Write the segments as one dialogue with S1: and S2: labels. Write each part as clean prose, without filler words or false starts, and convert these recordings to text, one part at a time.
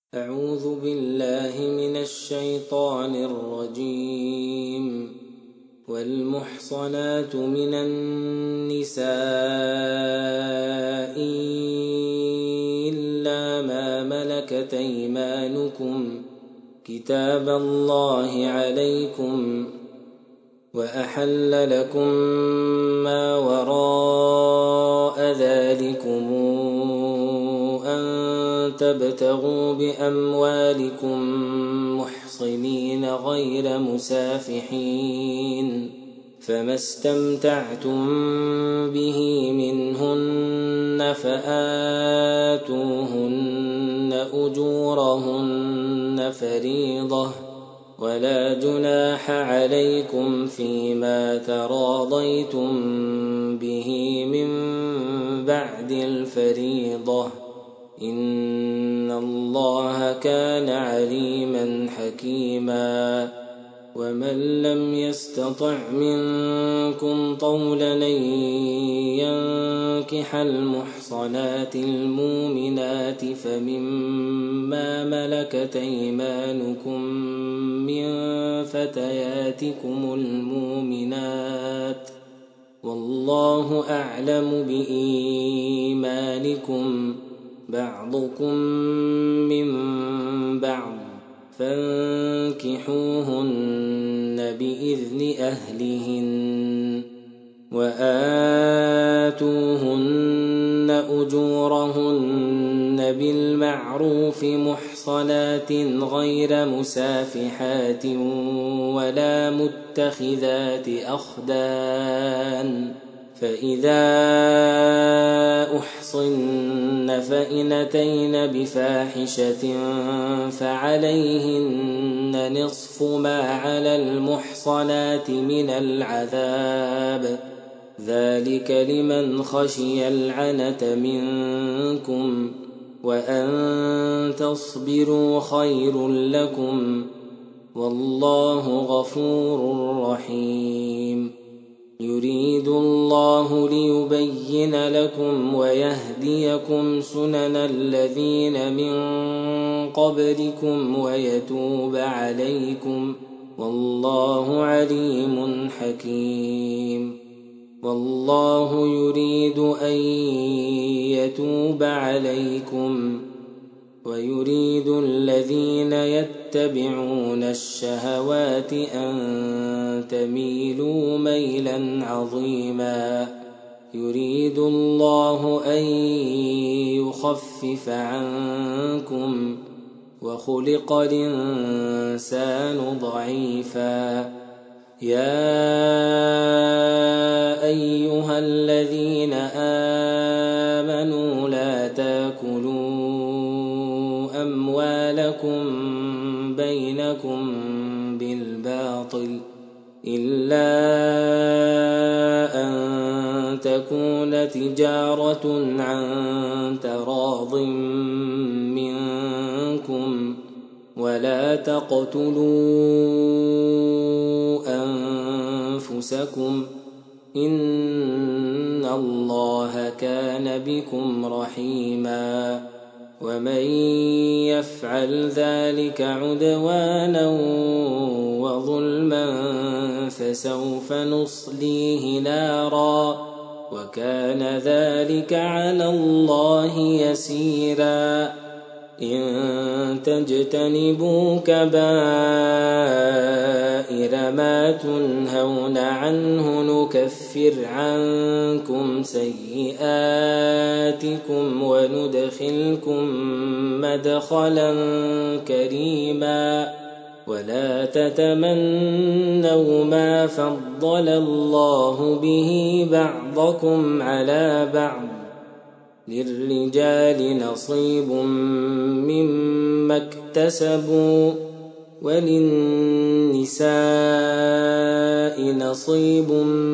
S1: أعوذ بالله من الشيطان الرجيم. والمحصنات من النساء إلا ما ملكت أيمانكم كتاب الله عليكم، وأحل لكم ما وراء ذلكم أن تبتغوا بأموالكم محصنين غير مسافحين، فما استمتعتم به منهن فآتوهن أجورهن فريضة، ولا جناح عليكم فيما تراضيتم به من بعد الفريضة، إن الله كان عليما حكيما. ومن لم يستطع منكم طولا أن ينكح المحصنات المؤمنات فمما ملكت أيمانكم من فتياتكم المؤمنات، والله أعلم بإيمانكم، بعضكم من بعض، فانكحوهن بإذن أهلهن، وآتوهن أجورهن بالمعروف محصنات غير مسافحات ولا متخذات أخدان، فإذا أحصن فإن أتين بفاحشة فعليهن نصف ما على المحصنات من العذاب، ذلك لمن خشي العنة منكم، وأن تصبروا خير لكم، والله غفور رحيم. يريد الله ليبين لكم ويهديكم سنن الذين من قبلكم ويتوب عليكم، والله عليم حكيم. والله يريد أن يتوب عليكم، ويريد الذين يتبعون الشهوات أن تميلوا ميلا عظيما. يريد الله أن يخفف عنكم، وخلق الإنسان ضعيفا. يا أيها الذين آمنوا لا تاكلوا أموالكم بينكم بالباطل إلا أن تكون تجارة عن تراض منكم، ولا تقتلوا أنفسكم، إن الله كان بكم رحيما. ومن يفعل ذلك عدوانا وظلما فسوف نصليه نارا، وكان ذلك على الله يسيرا. إن تجتنبوا كبائر ما تنهون عنه نكفر عنكم سيئاتكم وندخلكم مدخلا كريما. ولا تتمنوا ما فضل الله به بعضكم على بعض، للرجال نصيب مما اكتسبوا وللنساء نصيب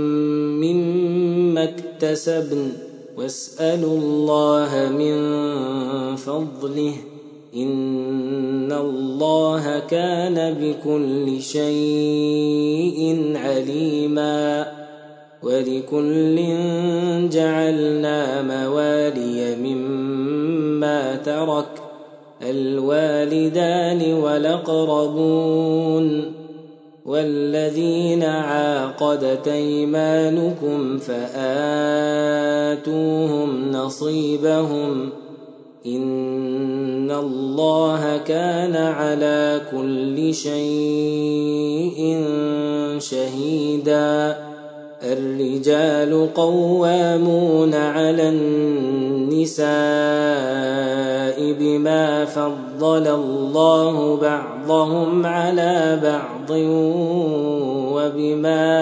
S1: مما اكتسبن، واسألوا الله من فضله، إن الله كان بكل شيء عليما. ولكل جعلنا موالي مما ترك الوالدان والأقربون والذين عاقدت أيمانكم فآتوهم نصيبهم إن الله كان على كل شيء شهيدا. الرجال قوامون على النساء بما فضل الله بعضهم على بعض وبما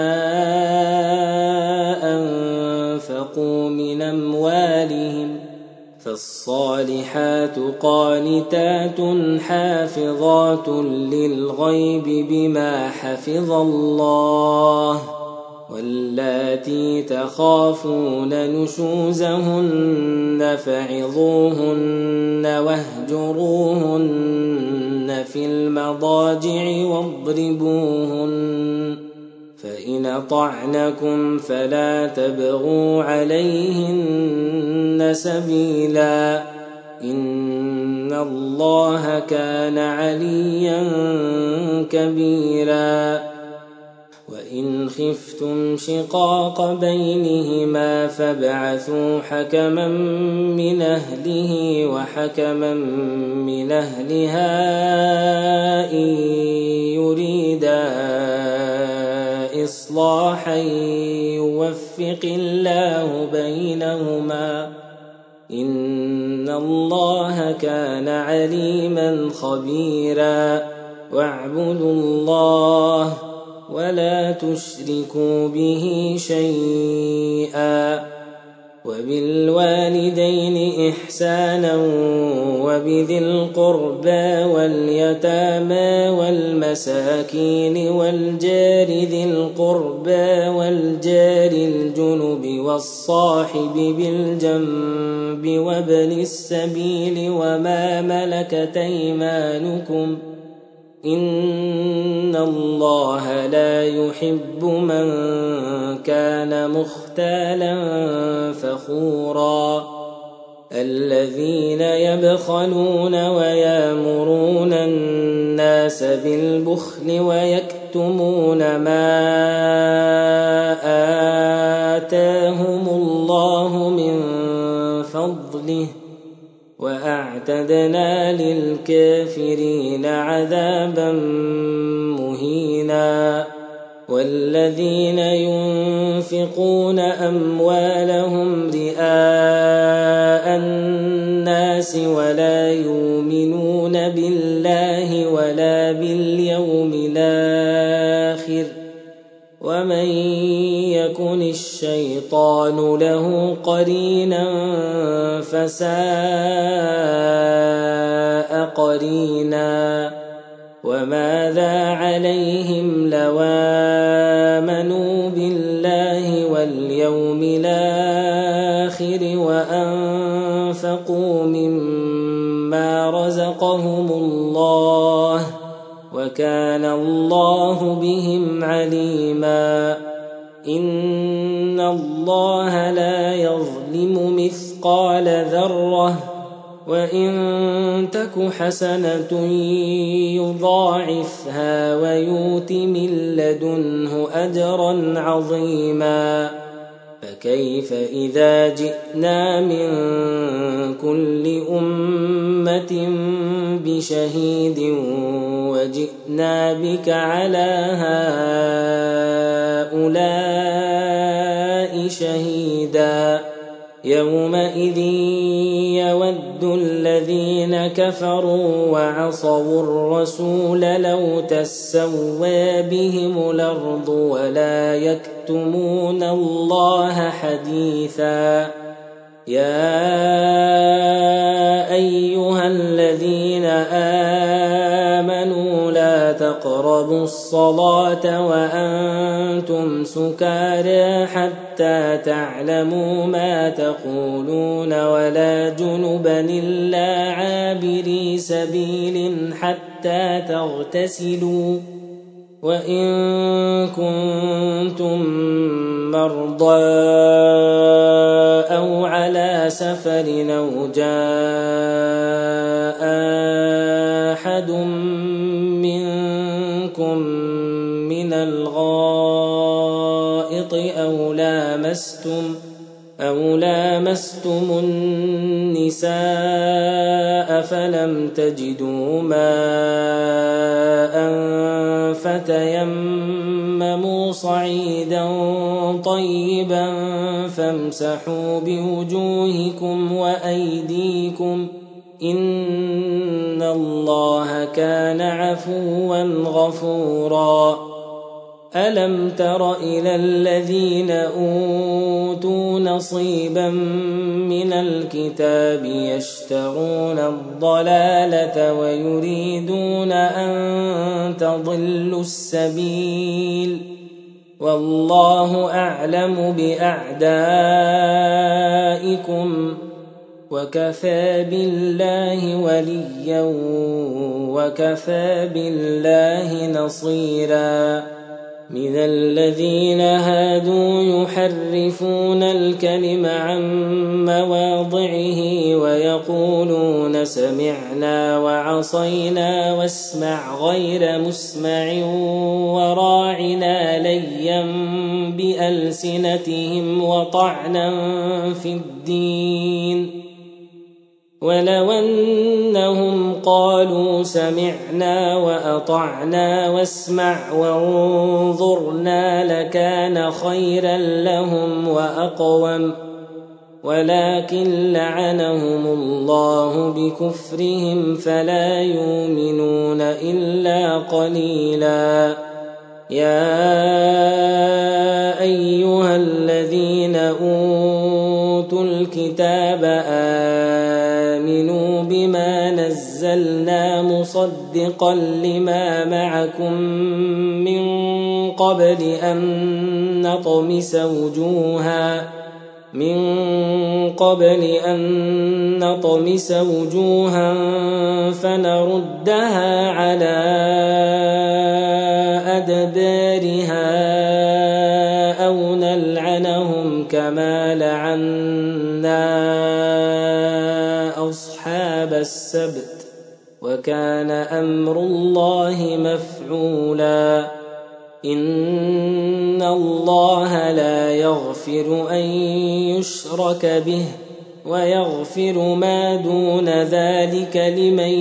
S1: أنفقوا من أموالهم فالصالحات قانتات حافظات للغيب بما حفظ الله واللاتي تخافون نشوزهن فعظوهن واهجروهن في المضاجع واضربوهن فإن أطعنكم فلا تبغوا عليهن سبيلا إن الله كان عليا كبيرا. وإن خفتم شقاق بينهما فابعثوا حكما من أهله وحكما من أهلها إن يريدا إصلاحا يوفق الله بينهما إن الله كان عليما خبيرا. واعبدوا الله ولا تشركوا به شيئا وبالوالدين إحسانا وبذي القربى واليتامى والمساكين والجار ذي القربى والجار الجنب والصاحب بالجنب وابن السبيل وما ملكت أيمانكم إن الله لا يحب من كان مختالا فخورا. الذين يبخلون ويامرون الناس بالبخل ويكتمون ما آتاهم الله من فضله وأعتدنا للكافرين عذابا مهينا. والذين ينفقون أموالهم رئاء الناس ولا يؤمنون بالله ولا باليوم الآخر ومن يكن الشيطان له قرينا فساء قرينا. وماذا عليهم لو آمنوا بالله واليوم الآخر وأنفقوا مما رزقهم الله وكان الله بهم عليما. إن الله لا يظلم مثقال ذرة وإن تك حسنة يضاعفها ويؤت من لدنه أجرا عظيما. فكيف إذا جئنا من كل أمة بشهيد وجئنا بك على هؤلاء شهيدا. يومئذ يود الذين كفروا وعصوا الرسول لو تسوى بهم الأرض ولا يكتمون الله حديثا. يا أيها الذين آمنوا لا تقربوا الصلاة وأنتم سكارى حتى تعلموا ما تقولون ولا جنبا إلا عابري سبيل حتى تغتسلوا وإن كنتم مرضى أو على سفر أو جاء أحد منكم من الغائط أو لامستم النساء فلم تجدوا ماء فتيمموا صعيدا طيبا فامسحوا بوجوهكم وأيديكم إن الله كان عفوا غفورا. ألم تر إلى الذين أوتوا نصيبا من الكتاب يشترون الضلالة ويريدون أن تضلوا السبيل والله أعلم بأعدائكم وكفى بالله وليا وكفى بالله نصيرا. من الذين هادوا يحرفون الكلم عن مواضعه ويقولون سمعنا وعصينا واسمع غير مسمع وراعنا ليا بألسنتهم وطعنا في الدين ولو أنهم قالوا سمعنا وأطعنا واسمع وانظرنا لكان خيرا لهم وأقوم ولكن لعنهم الله بكفرهم فلا يؤمنون إلا قليلا. يا أيها الذين أوتوا الكتاب آمنوا بما نزلنا مصدقا لما معكم من قبل أن نطمس وجوها فنردها على أدبارها أو نلعنهم كما لعنا أصحاب السبت وكان أمر الله مفعولا. إن الله لا يغفر أن يشرك به ويغفر ما دون ذلك لمن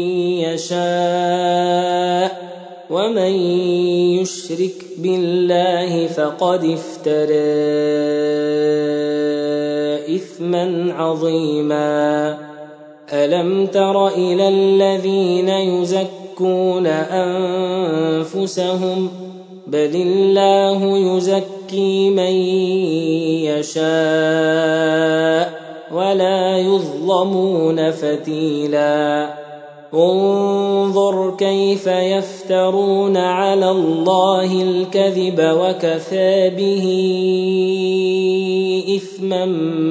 S1: يشاء ومن يشرك بالله فقد افترى إثما عظيما. ألم تر إلى الذين يزكون أنفسهم بل الله يزكي من يشاء ولا يظلمون فتيلا. انظر كيف يفترون على الله الكذب وكفى به إثما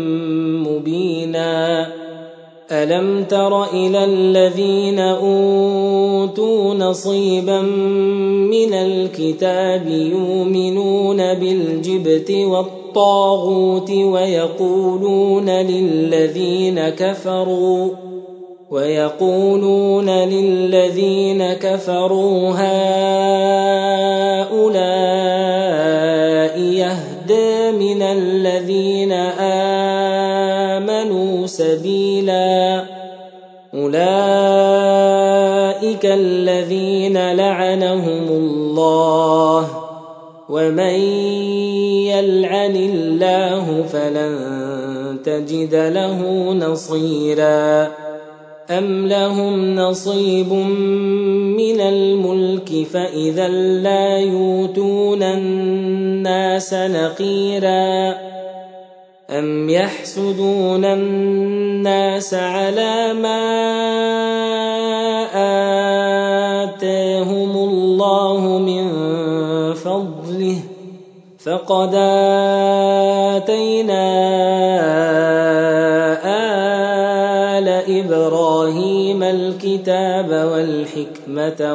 S1: مبينا. ألم تر إلى الذين أوتوا نصيبا من الكتاب يؤمنون بالجبت والطاغوت ويقولون للذين كفروا هؤلاء يهدى من الذين آمنوا سبيلا. أولئك الذين لعنهم الله ومن يلعن الله فلن تجد له نصيرا. أم لهم نصيب من الملك فإذا لا يؤتون الناس نقيرا. أم يحسدون الناس على ما آتاهم الله من فضله فقد آتينا آل إبراهيم الكتاب والحكمة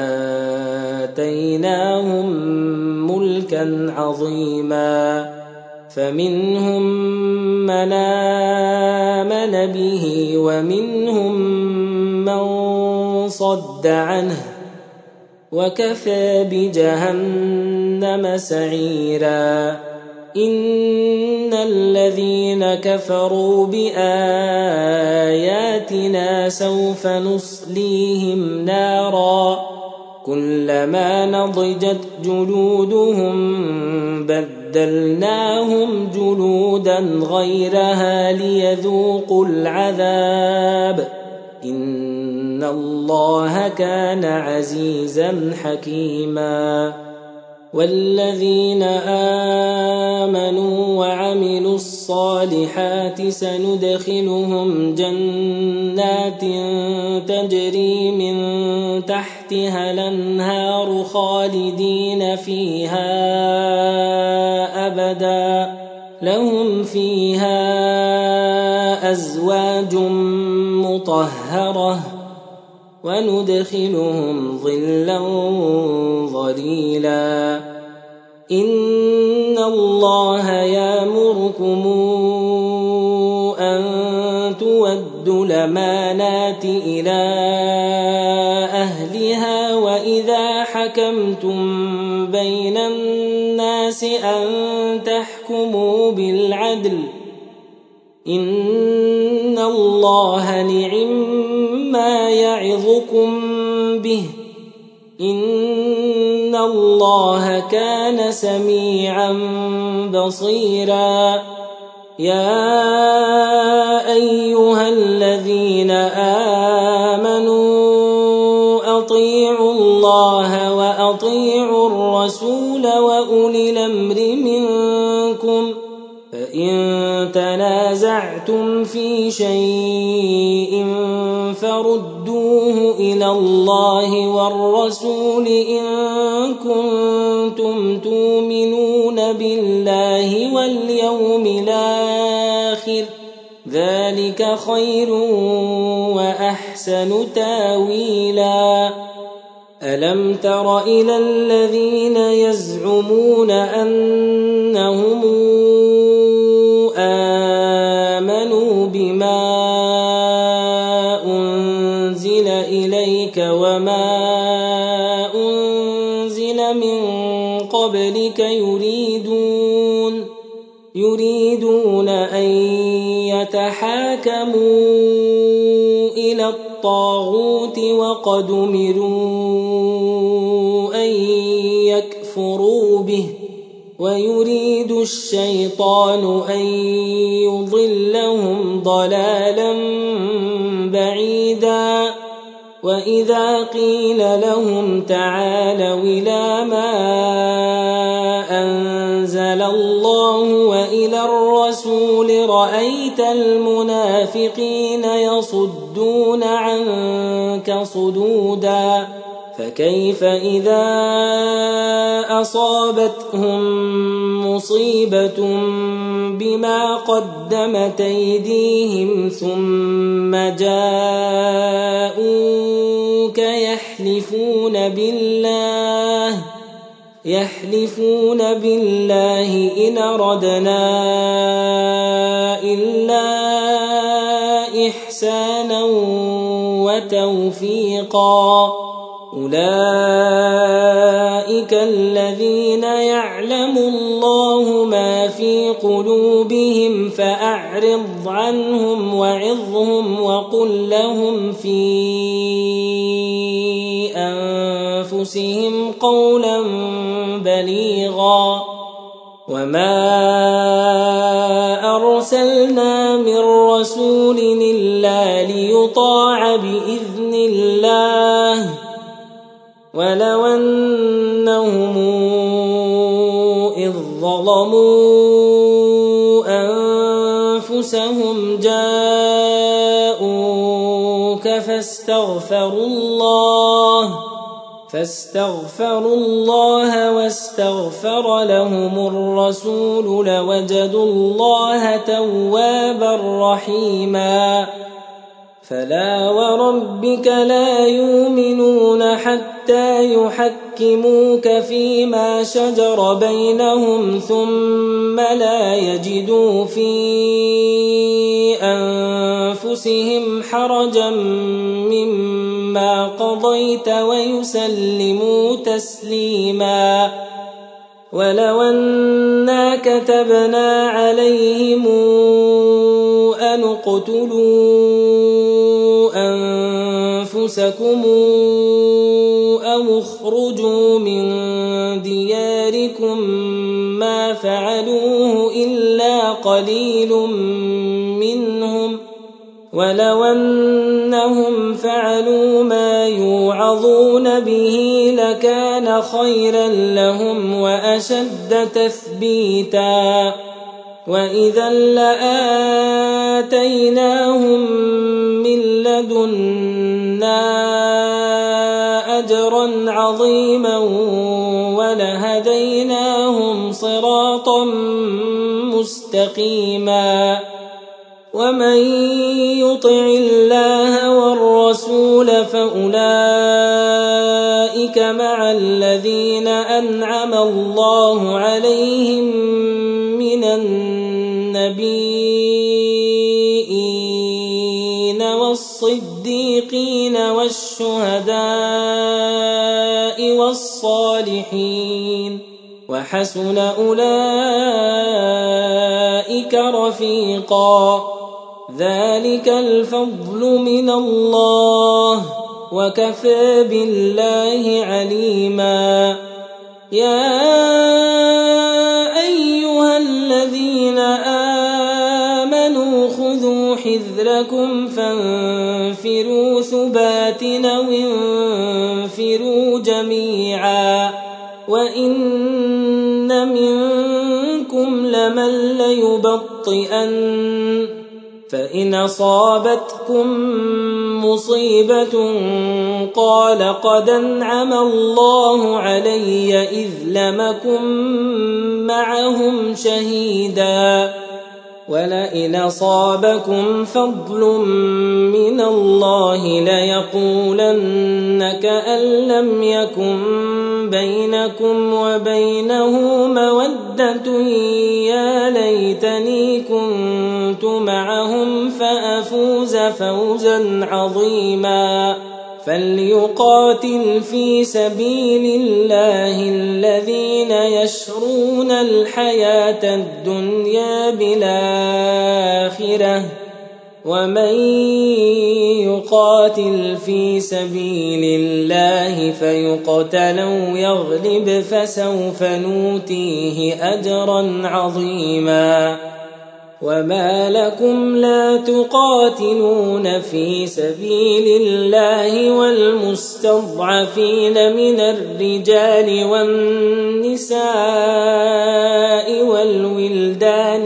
S1: وآتيناهم ملكا عظيما. فمنهم من آمن به ومنهم من صد عنه وكفى بجهنم سعيرا إن الذين كفروا بآياتنا سوف نصليهم نارا كلما نضجت جلودهم بدلناهم جلودا غيرها ليذوقوا العذاب إن الله كان عزيزا حكيما والذين آمنوا وعملوا الصالحات سندخلهم جنات تجري من تحتها الأنهار خالدين فيها أبدا لهم فيها أزواج مطهرة وندخلهم ظلا ظليلا إن الله يأمركم أن تودوا الأمانات إلى أهلها وإذا حكمتم بين الناس أن تحكموا بالعدل إن الله نعما يعظكم به إن الله كان سميعا بصيرا يا أيها الذين آمنوا أطيعوا الله وأطيعوا الرسول وأولي الأمر منكم فإن تنازعتم في شيء فردوه إلى الله والرسول إن كنتم تؤمنون بالله واليوم الآخر ذلك خير وأحسن تاويلا ألم تر إلى الذين يزعمون أنهم آمنوا بما أنزل إليك وما أنزل من قبلك يريدون أن يتحاكموا إلى الطاغوت وقد أمروا أن يكفروا به ويريد الشيطان أن يضلهم ضلالا بعيدا وإذا قيل لهم تعالوا إلى ما أنزل الله وإلى الرسول رأيت المنافقين يصدون عنك صدودا فكيف إذا أصابتهم مصيبة بما قدمت أيديهم ثم جاءوك يحلفون بالله إن أردنا إلا إحسانا وتوفيقا أولئك الذين يعلم الله ما في قلوبهم فأعرض عنهم وعظهم وقل لهم في أنفسهم قولا بليغا وما أرسلنا من رسول إلا ليطاع بإذن الله ولو أنهم إذ ظلموا أنفسهم جاءوك فاستغفروا الله واستغفر لهم الرسول لوجدوا الله توابا رحيما فلا وربك لا يؤمنون حتى يحكموك فيما شجر بينهم ثم لا يجدوا في أنفسهم حرجا مما قضيت ويسلموا تسليما. ولو أنا كتبنا عليهم أن اقتلوا أنفسكم أو اخرجوا من دياركم ما فعلوه إلا قليل منهم، ولو أنهم فعلوا ما يوعظون به لكان خيرا لهم وأشد تثبيتا، وإذا لآتيناهم من لدنا أجرا عظيما ولهديناهم صراطا مستقيما. ومن يطع الله والرسول فأولئك مع الذين أنعم الله عليهم من النبيين والصديقين والشهداء والصالحين، وحسن أولئك رفيقا. ذلك الفضل من الله وكفى بالله عليما. يا أيها الذين آمنوا خذوا حذركم فانفروا ثبات أو انفروا جميعا، وإن منكم لمن ليبطئن، فإن أصابتكم مصيبة قال قد أنعم الله علي إذ لم أكن معهم شهيدا، ولئن أصابكم فضل من الله ليقولن كأن لم يكن بينكم وبينه مودة يا ليتني كنت معهم فأفوز فوزا عظيما. فليقاتل في سبيل الله الذين يشرون الحياة الدنيا بالآخرة، ومن يقاتل في سبيل الله فيقتل أو يغلب فسوف نؤتيه أجرا عظيما. وما لكم لا تقاتلون في سبيل الله والمستضعفين من الرجال والنساء والولدان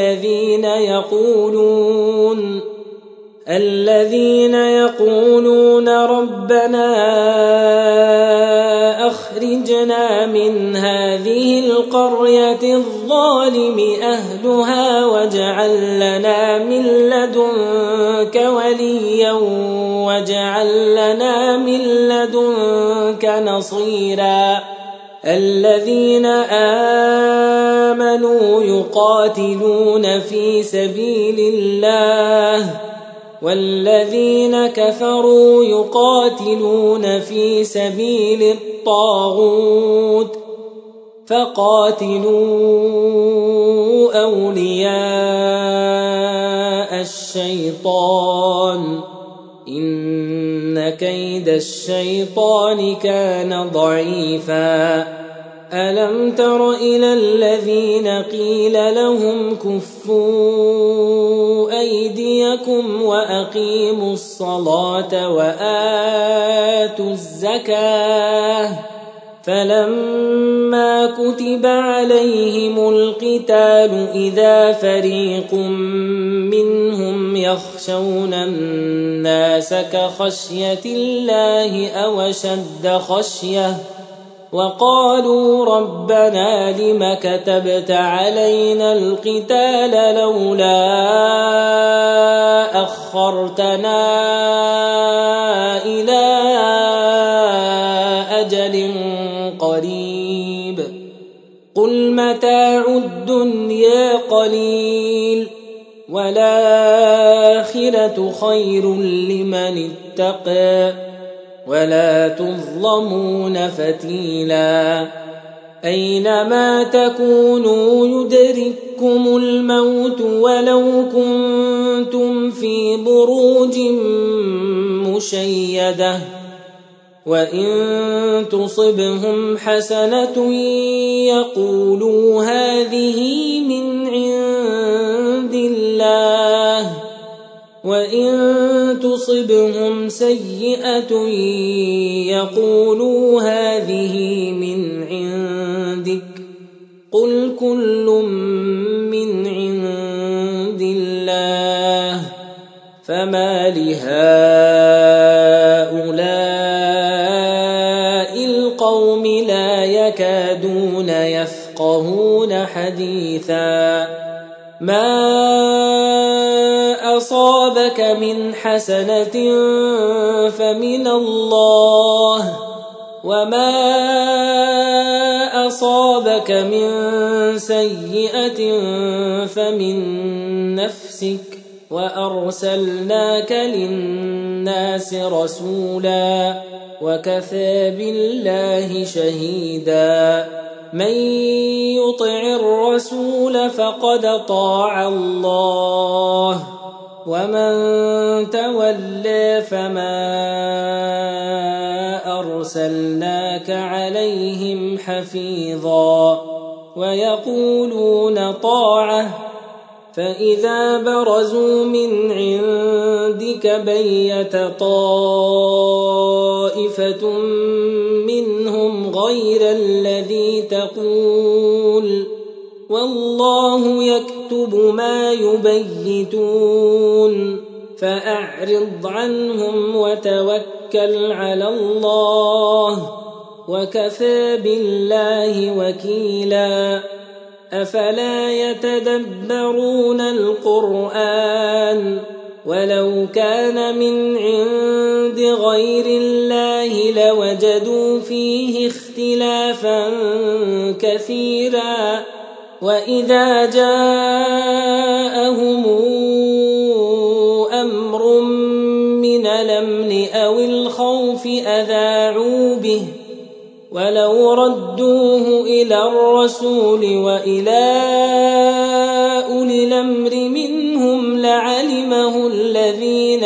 S1: الذين يقولون ربنا أخرجنا من هذه القرية الظالم أهلها واجعل لنا من لدنك وليا واجعل لنا من لدنك نصيرا. الذين آمنوا يقاتلون في سبيل الله والذين كفروا يقاتلون في سبيل الطاغوت، فقاتلوا أولياء الشيطان إن كيد الشيطان كان ضعيفا. ألم تر إلى الذين قيل لهم كفوا أيديكم وأقيموا الصلاة وآتوا الزكاة فلما كتب عليهم القتال إذا فريق منهم يخشون الناس كخشية الله أو أشد خشية وقالوا ربنا لم كتبت علينا القتال لولا أخرتنا إلى أجل قريب قل متاع الدنيا قليل والآخرة والآخرة خير لمن اتقى ولا تظلمون فتيلا أينما تكونوا يدرككم الموت ولو كنتم في بروج مشيدة وإن تصبهم حسنة يقولوا هذه من عند الله وإن تصبهم سيئة يقولوا هذه من عندك قل كل من عند الله فما لهؤلاء القوم لا يكادون يفقهون حديثا ما أصابك من حسنة فمن الله وما أصابك من سيئة فمن نفسك وأرسلناك للناس رسولا وكفى بالله شهيدا من يطع الرسول فقد طاع الله ومن تولى فما أرسلناك عليهم حفيظا ويقولون طاعة فإذا برزوا من عندك بيت طائفة منهم غير الذي تقول والله يكتب ما يبيتون فأعرض عنهم وتوكل على الله وكفى بالله وكيلا أفلا يتدبرون القرآن ولو كان من عند غير الله لوجدوا فيه اختلافا كثيرا وإذا جاءهم أمر من الأمن أو الخوف أذاعوا به ولو ردوه إلى الرسول وإلى أولي الأمر منهم لعلمه الذين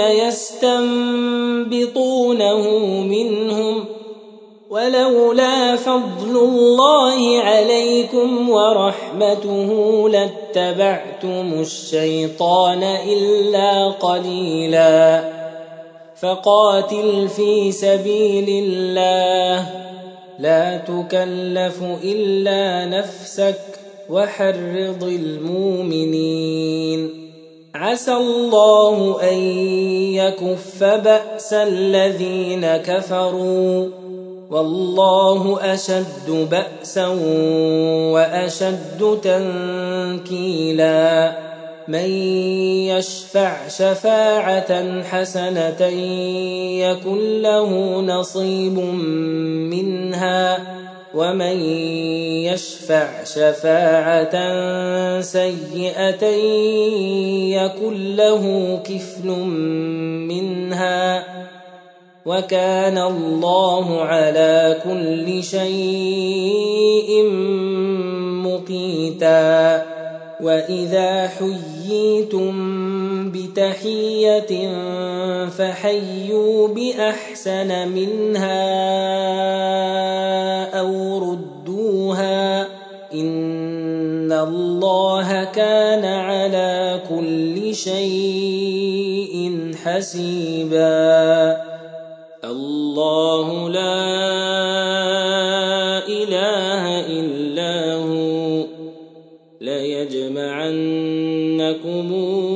S1: يستنبطونه منهم ولولا فضل الله عليكم ورحمته لاتبعتم الشيطان إلا قليلا فقاتل في سبيل الله لا تكلف إلا نفسك وحرض المؤمنين عسى الله أن يكف بأس الذين كفروا والله أشد بأسا وأشد تنكيلا من يشفع شفاعة حسنة يكن له نصيب منها ومن يشفع شفاعة سيئة يكن له كفل منها وكان الله على كل شيء مقيتا وإذا حييتم بتحية فحيوا بأحسن منها أو ردوها إن الله كان على كل شيء حسيبا الله لا إله إلا هو ليجمعنكم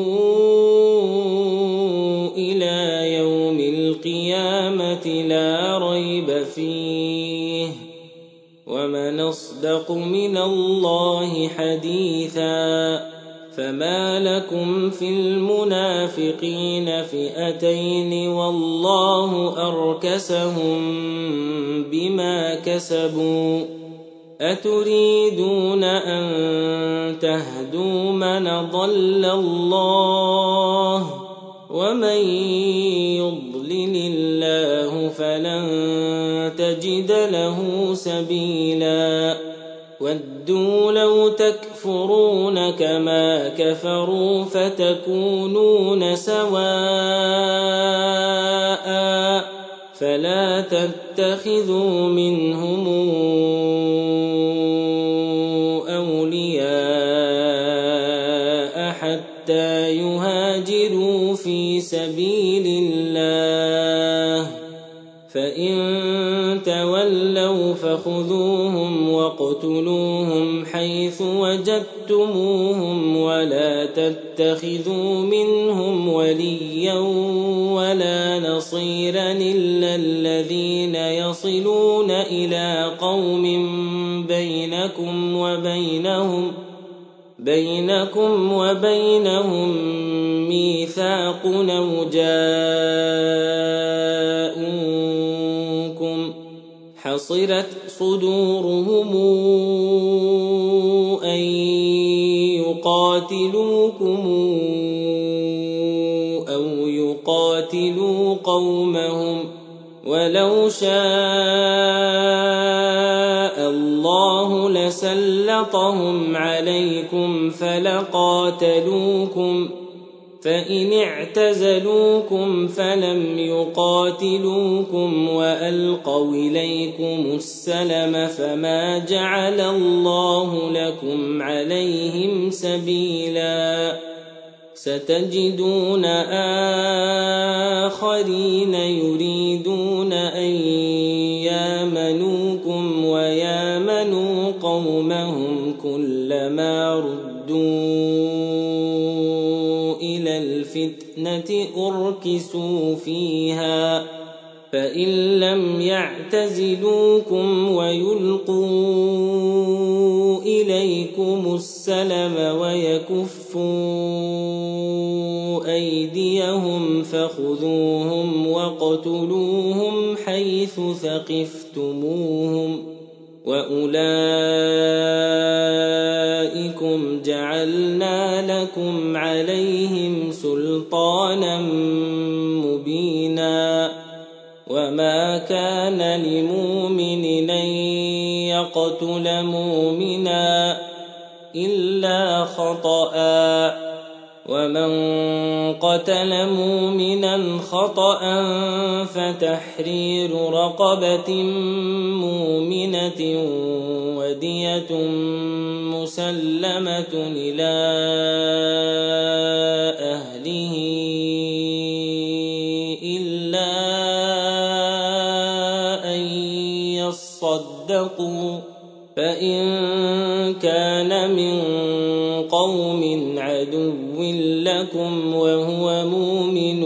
S1: إلى يوم القيامة لا ريب فيه ومن أصدق من الله حديثا فما لكم في المنافقين فئتين والله أركسهم بما كسبوا أتريدون أن تهدوا من ضل الله ومن يضلل الله فلن تجد له سبيلا ودوا لو تكفرون كما كفروا فتكونون سواء فلا تتخذوا منهم أولياء حتى يهاجروا في سبيل الله فإن تولوا فخذوهم واقتلوهم حيث وجدتموهم ولا تتخذوا منهم وليا ولا نصيرا إلا الذين يصلون إلى قوم بينكم وبينهم ميثاق أو جاءوكم حصرت صدورهم أن يقاتلوكم أو يقاتلوا قومهم ولو شاء الله لسلطهم عليكم فلقاتلوكم فإن اعتزلوكم فلم يقاتلوكم وألقوا إليكم السلم فما جعل الله لكم عليهم سبيلا ستجدون آخرين يريدون أن يامنوكم ويامنوا قومهم كلما ردوا إلى الفتنة أركسوا فيها فإن لم يعتزلوكم ويلقوا إليكم السلم ويكفوا أيديهم فخذوهم واقتلوهم حيث ثقفتموهم وأولئكم جعلنا لكم عليهم سلطانا مبينا وما كان لمؤمن أن يقتل مؤمنا إلا خطأ ومن قتل مؤمنا خطأ فتحرير رقبة مؤمنة ودية مسلمة إلى أهله إلا أن يصدقوا فإن كان من قوم عدو لكم وهو مؤمن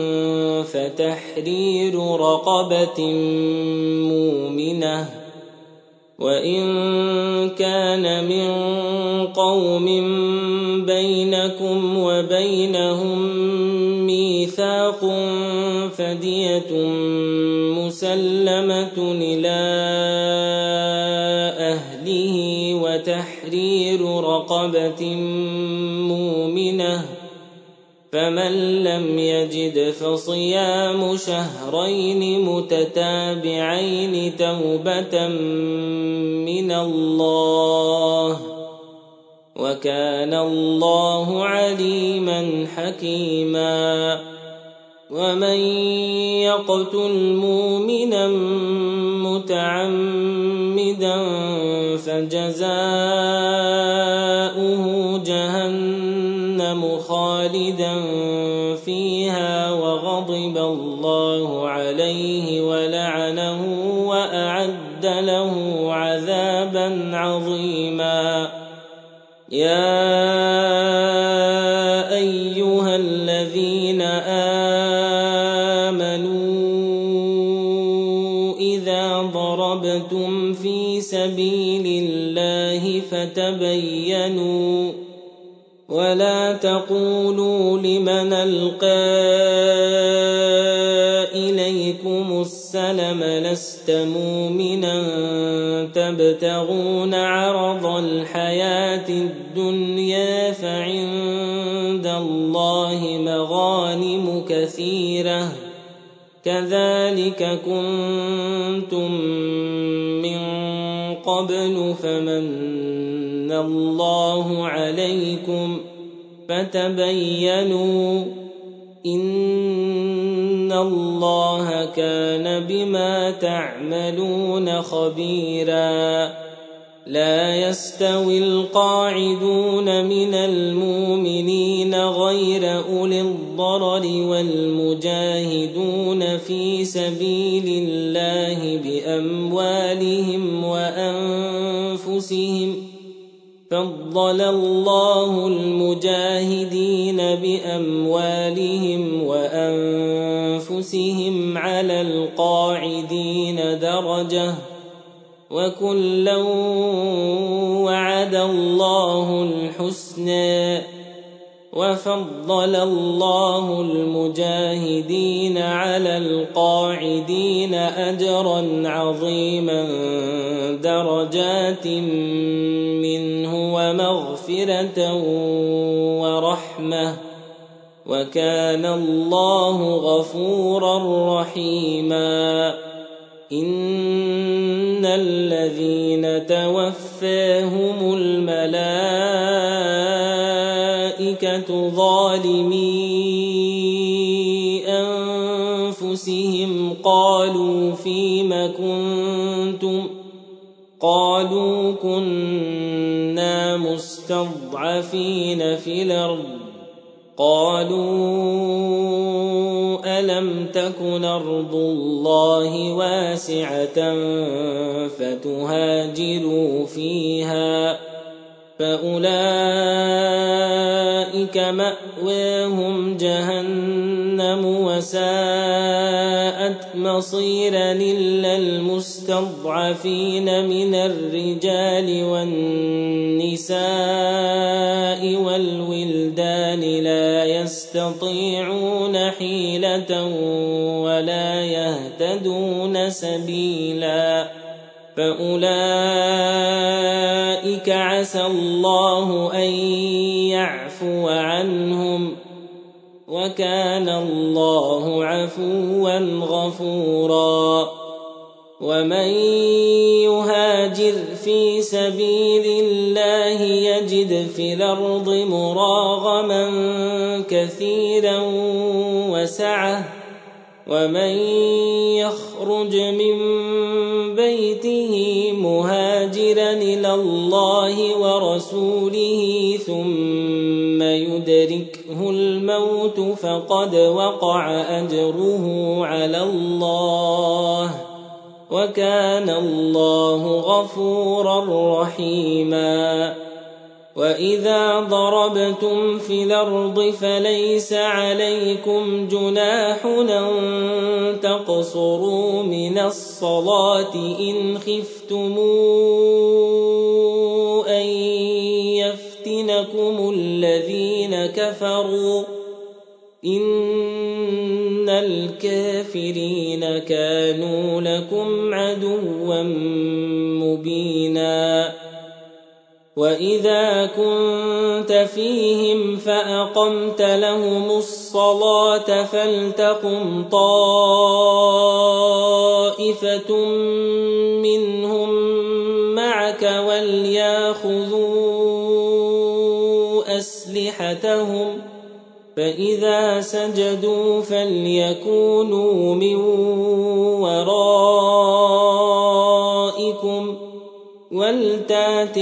S1: فتحرير رقبة مؤمنة وإن كان من قوم بينكم وبينهم ميثاق فدية مسلمة إلى أهله وتحرير رقبة مؤمنة فمن لم يجد فصيام شهرين متتابعين توبة من الله وكان الله عليما حكيما ومن يقتل مؤمنا متعمدا فجزاؤه جهنم خالدا فيها وغضب الله عليه ولعنه وأعد له عذابا عظيما يا أيها الذين آمنوا إذا ضربتم في سبيل الله فتبينوا ولا تقولوا لمن ألقى إليكم السلم لست مؤمنا تبتغون عرض الحياة الدنيا فعند الله مغانم كذلك كنتم من قبل فمن الله عليكم فتبينوا إن الله كان بما تعملون خبيرا. لا يستوي القاعدون من المؤمنين غير أولي الضرر والمجاهدون في سبيل الله بأموالهم وأنفسهم فضل الله المجاهدين بأموالهم وأنفسهم على القاعدين درجة وكلا وعد الله الحسنى وفضل الله المجاهدين على القاعدين أجرا عظيما درجات منه ومغفرة ورحمة وكان الله غفورا رحيما. إن الذين توفاهم الملائكة ظالمي أنفسهم قالوا فيم كنتم قالوا كنا مستضعفين في الأرض قالوا ألم تكن أرض الله واسعة فتهاجروا فيها فأولئك مأواهم جهنم وساءت مصيرا إلا المستضعفين من الرجال والنساء والولدان لا يستطيعون حيلة ولا يهتدون سبيلا فأولئك عسى الله أن يعفو عنهم وكان الله عفوا غفورا. ومن يهاجر في سبيل الله يجد في الأرض مراغما كثيرا وسعة ومن يخرج من بيته مهاجرا إلى الله ورسوله ثم يدركه الموت فقد وقع أجره على الله وكان الله غفورا رحيما. وإذا ضربتم في الأرض فليس عليكم جناح أن تقصروا من الصلاة إن خفتم أن يفتنكم الذين كفروا إن الكافرين كانوا لكم عدوا مبينا. وإذا كنت فيهم فأقمت لهم الصلاة فلتقم طائفة منهم معك وليأخذوا أسلحتهم فإذا سجدوا فليكونوا من ورائكم ولتات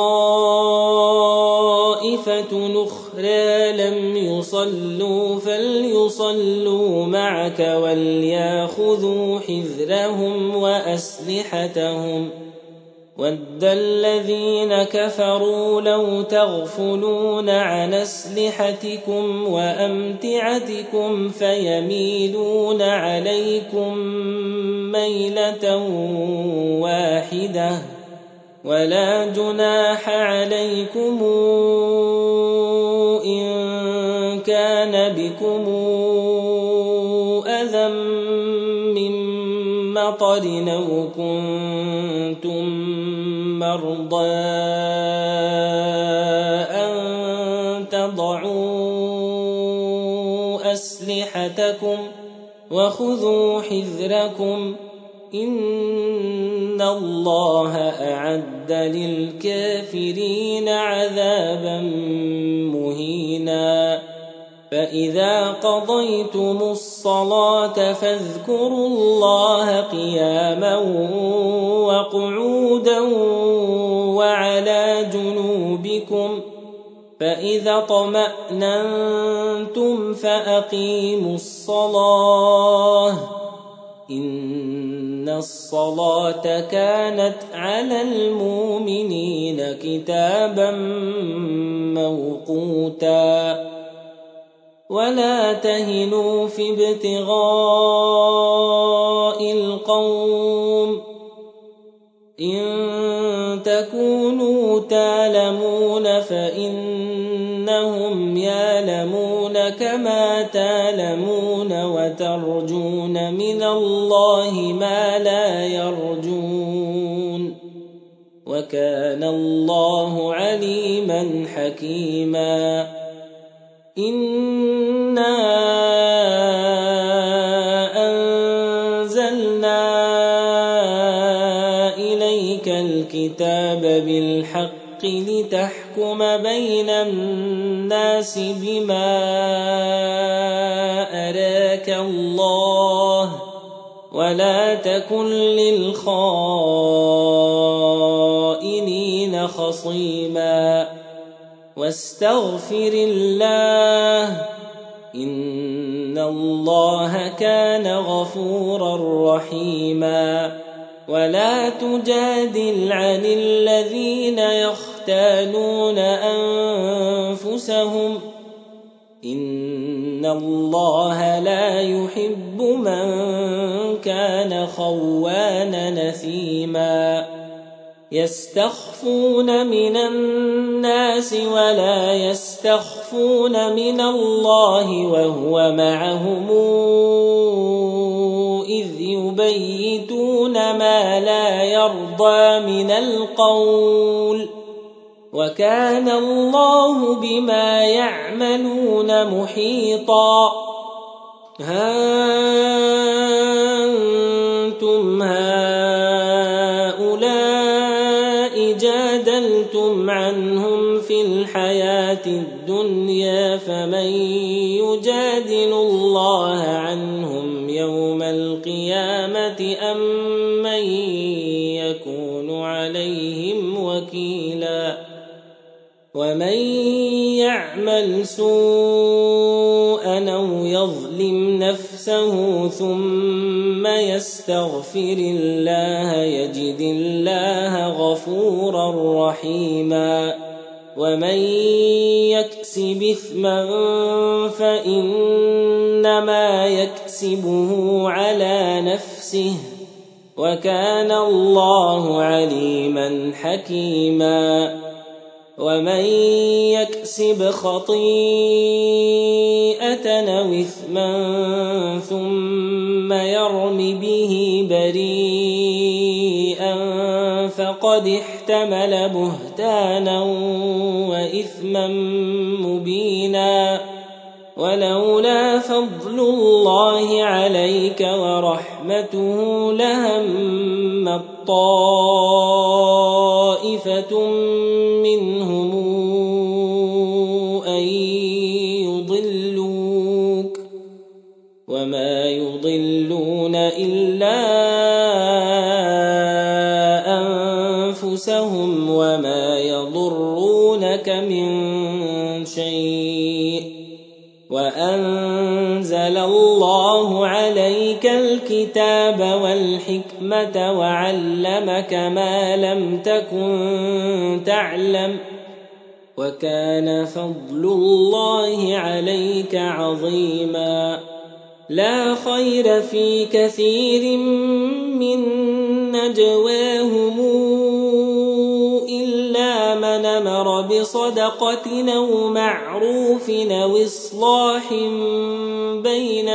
S1: طائفة أخرى لم يصلوا فليصلوا معك وليأخذوا حذرهم وأسلحتهم ود الذين كفروا لو تغفلون عن أسلحتكم وأمتعتكم فيميلون عليكم ميلة واحدة ولا جناح عليكم إن كان بكم أذى من مطر أو كنتم مرضى أن تضعوا أسلحتكم وخذوا حذركم إن الله أعد للكافرين عذابا مهينا فإذا قضيتم الصلاة فاذكروا الله قياما وقعودا وعلى جنوبكم فإذا اطمأننتم فأقيموا الصلاة إن الصلاة كانت على المؤمنين كتابا موقوتا ولا تهنوا في ابتغاء القوم إن تكونوا تعلمون فإنهم يعلمون كما تعلمون وترجون من الله ما لا يرجون وكان الله عليما حكيما إنا أنزلنا إليك الكتاب بالحق لتحكم بين الناس بما أراك الله ولا تكن للخائنين خصيما واستغفر الله إن الله كان غفورا رحيما ولا تجادل عن الذين يختانون أنفسهم إن الله لا يحب من كان خوانا نثيما يستخفون من الناس ولا يستخفون من الله وهو معهم إذ يبيتون ما لا يرضى من القول وكان الله بما يعملون محيطا ها أنتم هؤلاء جادلتم عنهم في الحياة الدنيا فمن يجادل الله عنهم يوم القيامة أم من يكون عليهم وكيلا ومن يعمل سوءا أو يظلم نفسه ثم يستغفر الله يجد الله غفورا رحيما ومن يكسب إثما فإنما يكسبه على نفسه وكان الله عليما حكيما ومن يكسب خطيئة أو إثما ثم يرم به بريئا فقد احتمل بهتانا وإثما مبينا ولولا فضل الله عليك ورحمته لهم طائفة منهم أن يضلوك وما يضلون إلا أنفسهم وما يضرونك من شيء وأنزل الله عليك الكتاب والحكمة وعلمك ما لم تكن تعلم وكان فضل الله عليك عظيما لا خير في كثير من نجواهم إلا من أمر بصدقة أو معروف أو إصلاح بين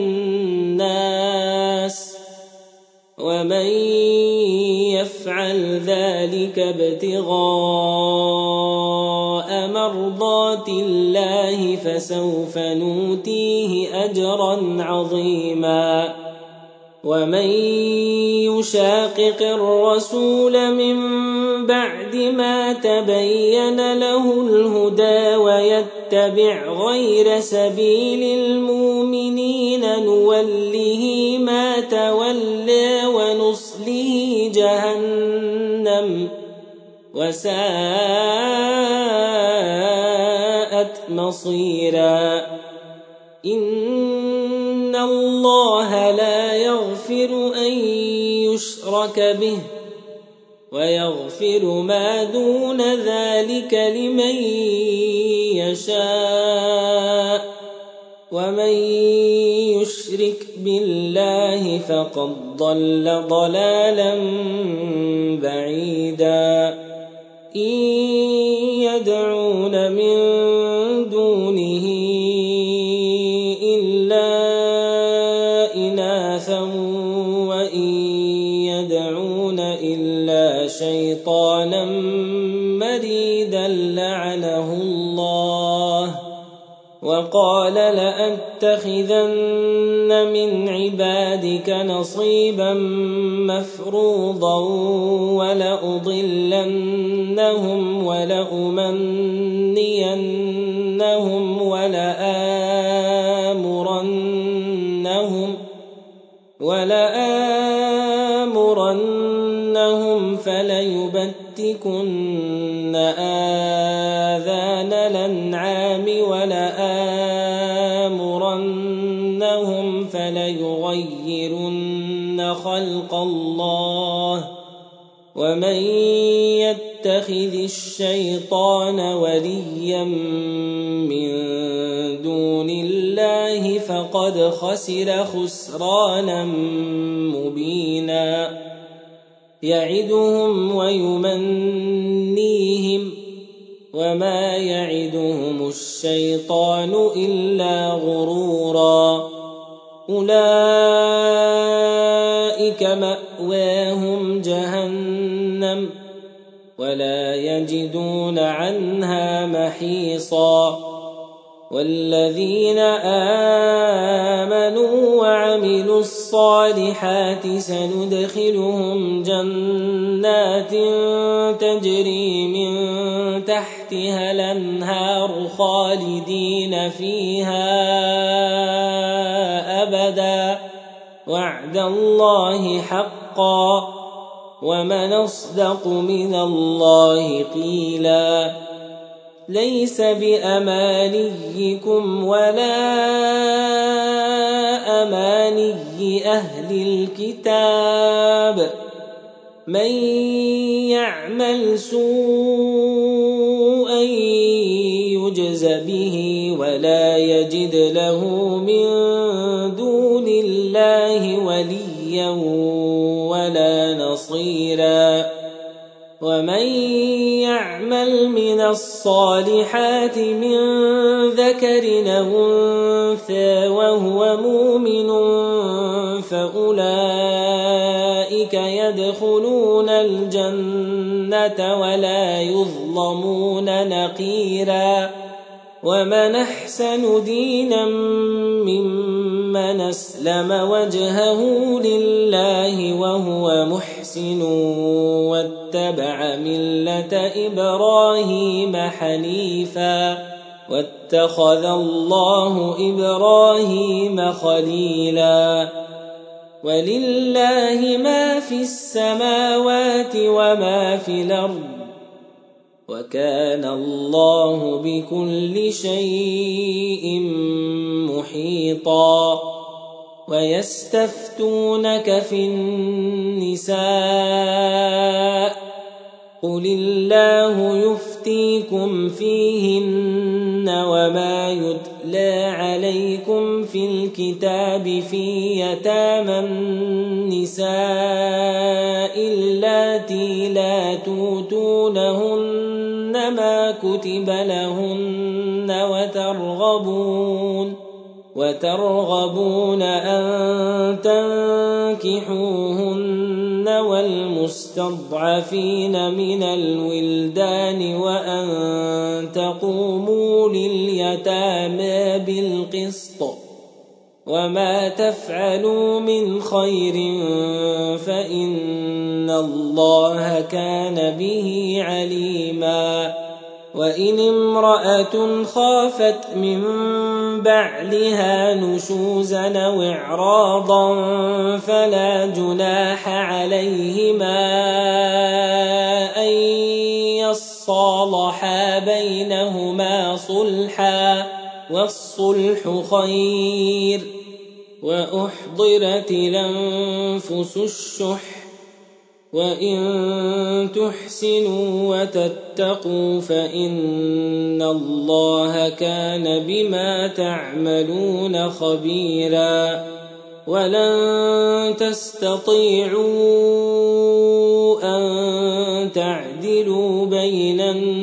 S1: الناس ومن يفعل ذلك ابتغاء مرضات الله فسوف نؤتيه أجرا عظيما ومن يشاقق الرسول من بعد ما تبين له الهدى ويتبع غير سبيل المؤمنين نوله ما تولى ونصله جهنم وساءت مصيرا إن الله لا يغفر أن يشرك به ويغفر ما دون ذلك لمن يشاء ومن يشرك بالله فقد ضل ضلالا بعيدا إن يدعون من دونه إلا إناثا وإن يدعون إلا شيطانا مريدا لعنه الله وقال لأتخذن من عبادك نصيبا مفروضا ولأضلنهم ولآمرنهم فليبتكن آذان الأنعام ولآمرنهم فليغيرن خلق الله ومن يتخذ الشيطان وليا من دون الله فقد خسر خسرانا مبينا يعدهم ويمنيهم وما يعدهم الشيطان إلا غرورا أولئك مأواهم جهنم ولا يجدون عنها محيصا والذين آمنوا وعملوا الصالحات سندخلهم جنات تجري من تحتها الأنهار خالدين فيها أبدا وعد الله حقا ومن أصدق من الله قيلا ليس بأمانيكم ولا أماني أهل الكتاب من يعمل سوءا يجز به ولا يجد له من دون الله وليا ولا نصيرا ومن يعمل من الصالحات من ذكر أو أنثى وهو مؤمن فأولئك يدخلون الجنة ولا يظلمون نقيرا ومن أحسن دينا ممن أسلم وجهه لله وهو محسن واتبع ملة إبراهيم حنيفا واتخذ الله إبراهيم خليلا ولله ما في السماوات وما في الأرض وكان الله بكل شيء محيطا ويستفتونك في النساء قل الله يفتيكم فيهن وما يتلى عليكم في الكتاب في يتامى النساء اللاتي لا توتونهن ما كتب لهن وترغبون أن تنكحوهن والمستضعفين من الولدان وأن تقوموا لليتامى بالقسط وما تفعلوا من خير فإن الله كان به عليما وإن امرأة خافت من بعلها نشوزا أو إعراضا فلا جناح عليهما أن يصالحا بينهما صلحا والصلح خير وأحضرت الأنفس الشح وإن تحسنوا وتتقوا فإن الله كان بما تعملون خبيرا ولن تستطيعوا أن تعدلوا بين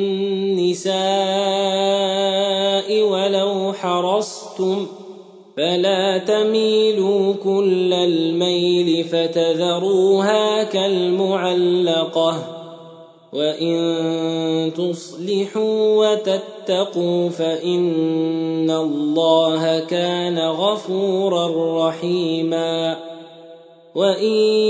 S1: النساء ولو حرصتم فلا تميلوا كل الميل فتذروها كالمعلقة وإن تصلحوا وتتقوا فإن الله كان غفورا رحيما وإن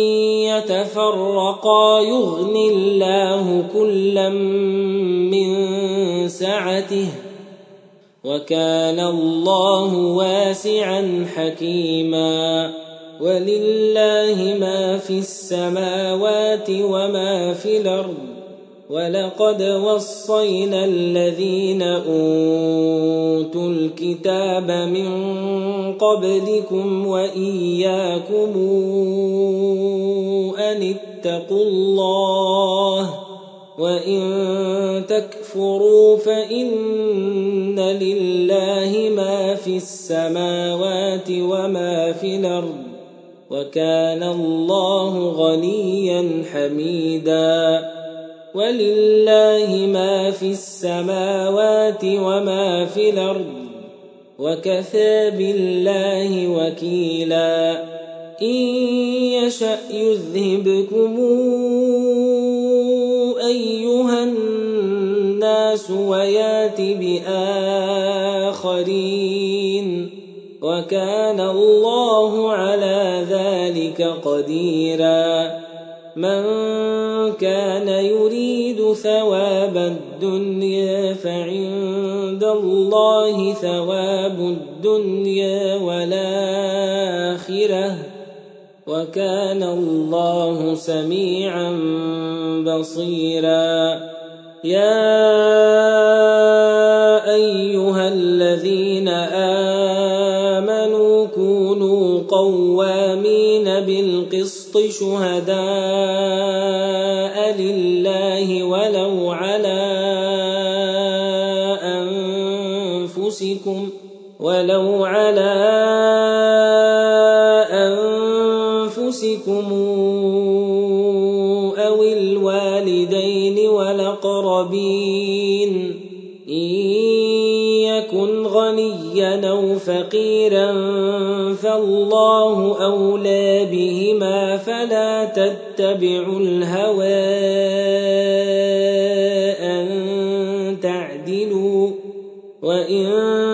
S1: يتفرقا يغن الله كلا من سعته وكان الله واسعا حكيما ولله ما في السماوات وما في الأرض ولقد وصينا الذين أوتوا الكتاب من قبلكم وإياكم أن اتقوا الله وإن تكفروا فإن لله ما في السماوات وما في الأرض وكان الله غنيا حميدا ولله ما في السماوات وما في الأرض وكفى بالله وكيلا إن يشأ يذهبكم أيها الناس ويات بآخرين وكان الله على ذلك قديرا من كان يريد ثواب الدنيا فعند الله ثواب الدنيا والآخرة وكان الله سميعا بصيرا يا أيها الذين آمنوا كونوا قوامين بالقسط شهداء لله ولو على أنفسكم أو الوالدين والأقربين إن يكن غنيا أو فقيرا فالله أولى بهما فلا تتبعوا الهوى أن تعدلوا وإن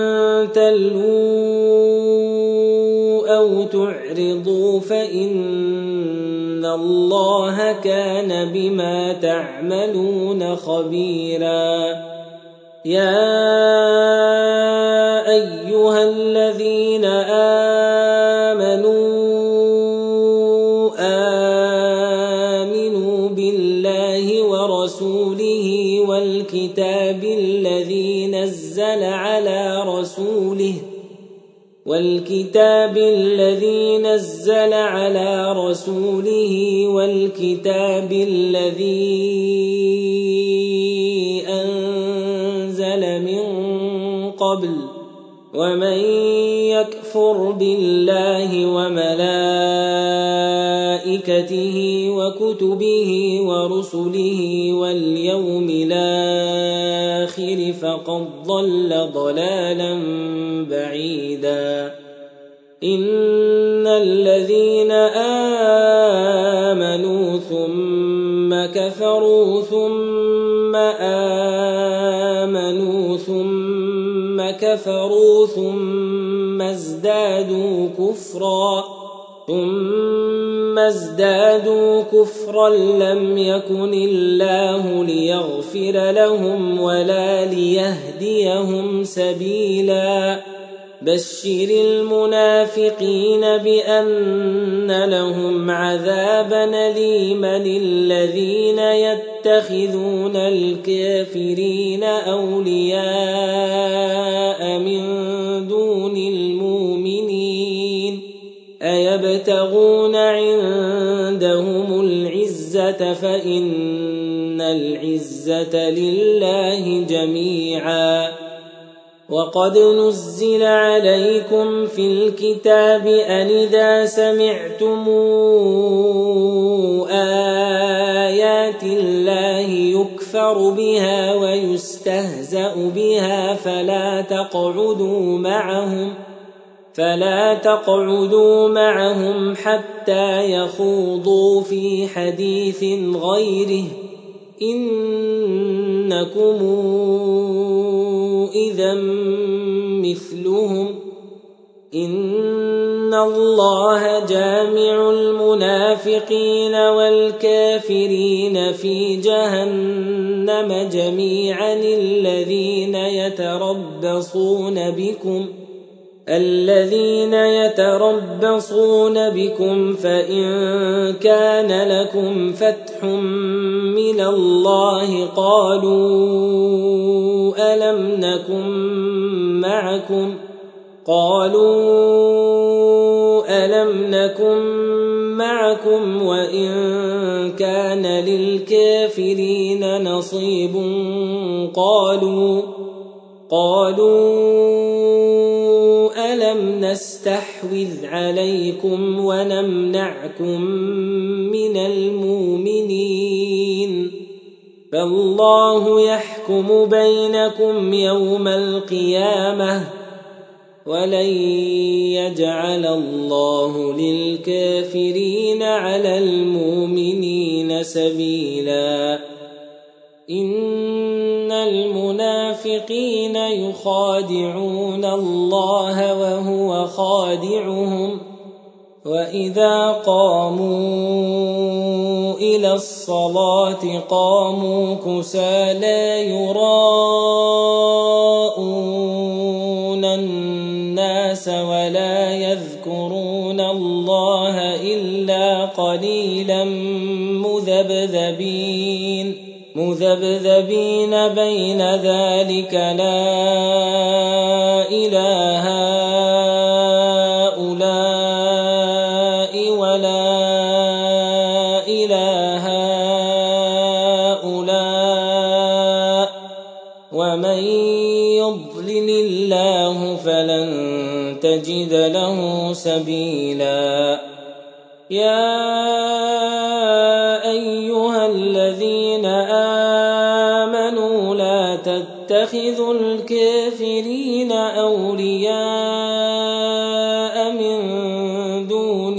S1: تلووا أو تعرضوا فإن الله كان بما تعملون خبيرا يا أيها الذين آمنوا بالله ورسوله والكتاب الذي نزل على رسوله والكتاب الذي أنزل من قبل ومن يكفر بالله وملائكته وكتبه ورسله واليوم الآخر فقد ضل ضلالا بعيدا إن الذين آمنوا كفروا ثم آمنوا ثم كفروا ثم ازدادوا كفرا لم يكن الله ليغفر لهم ولا ليهديهم سبيلا بشر المنافقين بأن لهم عذابا أليما الذين يتخذون الكافرين أولياء من دون المؤمنين أيبتغون عندهم العزة فإن العزة لله جميعا وقد نزل عليكم في الكتاب أن إذا سمعتم آيات الله يكفر بها ويستهزأ بها فلا تقعدوا معهم حتى يخوضوا في حديث غيره إنكم إذا مثلهم إن الله جامع المنافقين والكافرين في جهنم جميعا الذين يتربصون بكم فإن كان لكم فتح من الله قالوا ألم نكن معكم وإن كان للكافرين نصيب قالوا ألم نستحوذ عليكم ونمنعكم من المؤمنين فالله يحكم بينكم يوم القيامة ولن يجعل الله للكافرين على المؤمنين سبيلا إن المنافقين يخادعون الله وهو خادعهم وإذا قاموا إلى الصلاة قاموا كسالى يراءون الناس ولا يذكرون الله إلا قليلا مذبذبين بين ذلك لا إله هؤلاء ولا إله هؤلاء ومن يضلل الله فلن تجد له سبيلا يا أيها الذين آمنوا لا تتخذوا الكافرين أولياء من دون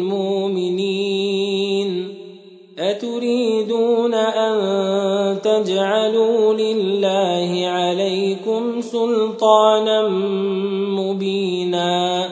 S1: المؤمنين أتريدون أن تجعلوا لله عليكم سلطانا مبينا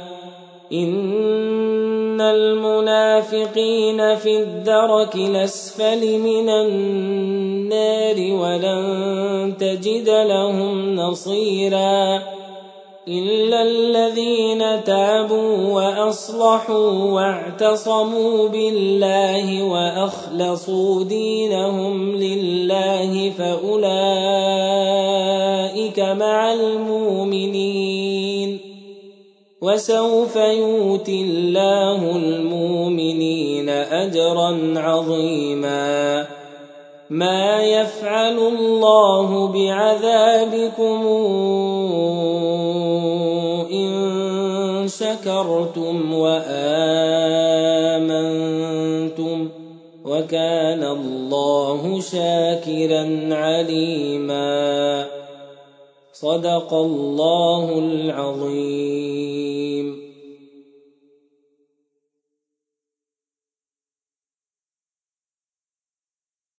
S1: إن المنافقين في الدرك الأسفل من النار ولن تجد لهم نصيرا إلا الذين تابوا وأصلحوا واعتصموا بالله وأخلصوا دينهم لله فأولئك مع المؤمنين وسوف يؤتي الله المؤمنين أجرا عظيما ما يفعل الله بعذابكم إن شكرتم وآمنتم وكان الله شاكرا عليما صدق الله العظيم.